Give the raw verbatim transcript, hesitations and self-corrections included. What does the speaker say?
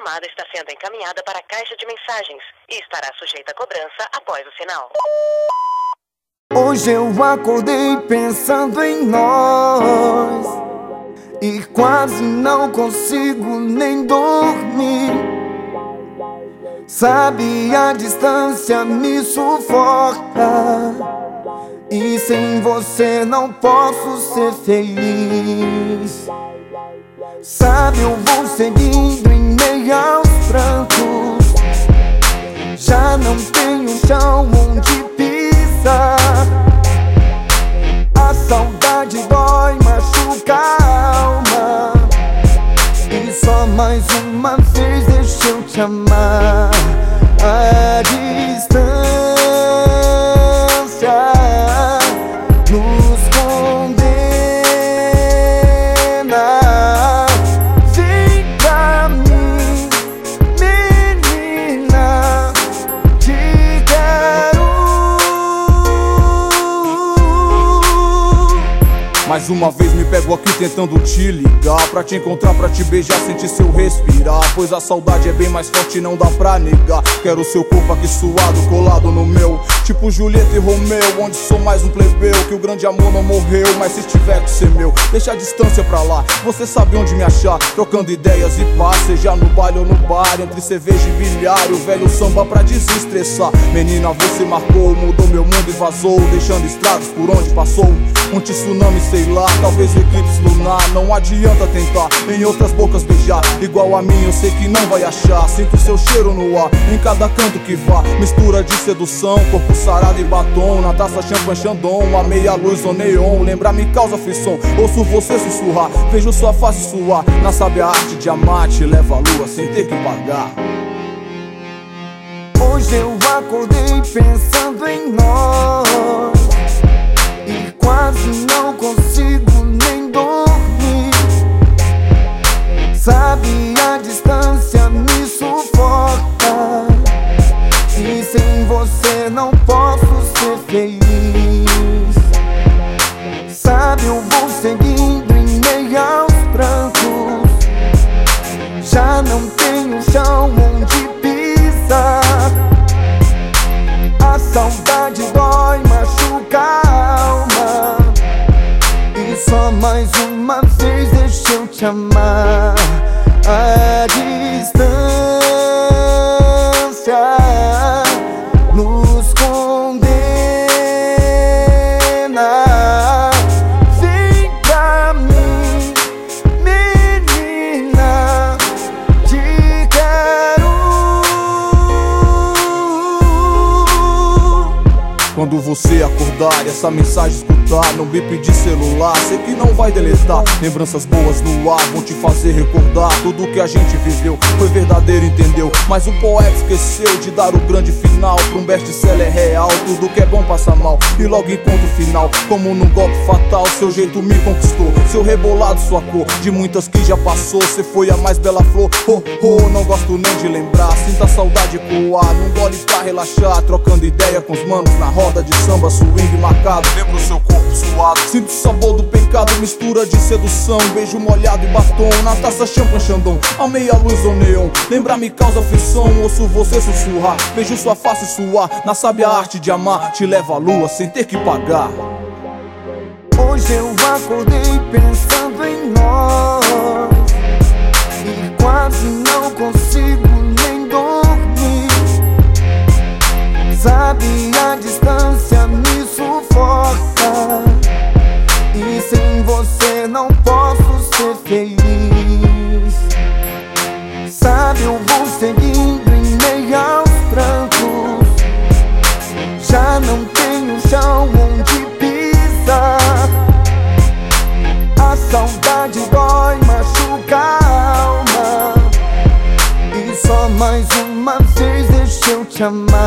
chamada está sendo encaminhada para a caixa de mensagens e estará sujeita a cobrança após o sinal. Hoje eu acordei pensando em nós e quase não consigo nem dormir. Sabe, a distância me sufoca e sem você não posso ser feliz. Sabe, eu vou seguindo em meio aos prantos. Já não tenho chão onde pisar. A saudade dói, machuca a alma. E só mais uma vez deixa eu te amar. A distância nos condena. Vem pra mim, menina, te quero. Mais uma vez me pego aqui tentando te ligar, pra te encontrar, pra te beijar, sentir seu respirar. Pois a saudade é bem mais forte, não dá pra negar. Quero seu corpo aqui suado, colado no meu, tipo Julieta e Romeu, onde sou mais um plebeu. Que o grande amor não morreu, mas se tiver que ser meu, deixa a distância pra lá, você sabe onde me achar. Trocando ideias e paz, seja no baile ou no bar, entre cerveja e bilhar, o velho samba pra desestressar. Menina, você marcou, mudou meu mundo e vazou, deixando estrados por onde passou. Um tsunami, sei lá, talvez o eclipse lunar. Não adianta tentar em outras bocas beijar igual a mim, eu sei que não vai achar. Sinto seu cheiro no ar, em cada canto que vá. Mistura de sedução, corpo sarado e batom. Na taça champanhe Chandon, a meia luz ou neon. Lembrar me causa aflição, ouço você sussurrar. Vejo sua face suar, na sábia arte de amar. Te leva a lua sem ter que pagar. Hoje eu acordei pensando em nós e quase não consigo nem dormir. Sabe, a distância me sufoca e sem você não posso ser feliz. Sabe, eu vou seguindo em meio aos prantos. Já não tenho chão onde pisar. A saudade dói, machuca a alma. E só mais uma vez deixa eu te amar. A distância nos condena. Vem pra mim, menina, te quero. Quando você acordar e essa mensagem escutar, não me pedir celular, sei que não vai deletar. Lembranças boas no ar vão te fazer recordar. Tudo que a gente viveu foi verdadeiro, entendeu? Mas o poeta esqueceu de dar o grande final. Pra um best-seller real, tudo que é bom passa mal e logo encontra o final. Como num golpe fatal, seu jeito me conquistou. Seu rebolado, sua cor, de muitas que já passou. Cê foi a mais bela flor, oh, oh, não gosto nem de lembrar. Sinta a saudade coar, num gole pra relaxar. Trocando ideia com os manos na roda de samba, swing marcado. Lembro seu corpo suado, sinto o sabor do pecado, mistura de sedução. Beijo molhado e batom, na taça champanhe Chandon, a meia luz ou neon. Lembrar me causa aflição, ouço você sussurrar. Vejo sua face suar, na sábia arte de amar. Te leva à lua sem ter que pagar. Hoje eu acordei pensando em nós e quase não consigo nem dormir. Sabe, a distância me sufoca e sem você não posso ser feliz. Sabe, eu vou seguindo em meio aos prantos. Já não tenho chão onde pisar. A saudade dói, machuca a alma. E só mais uma vez deixa eu te amar.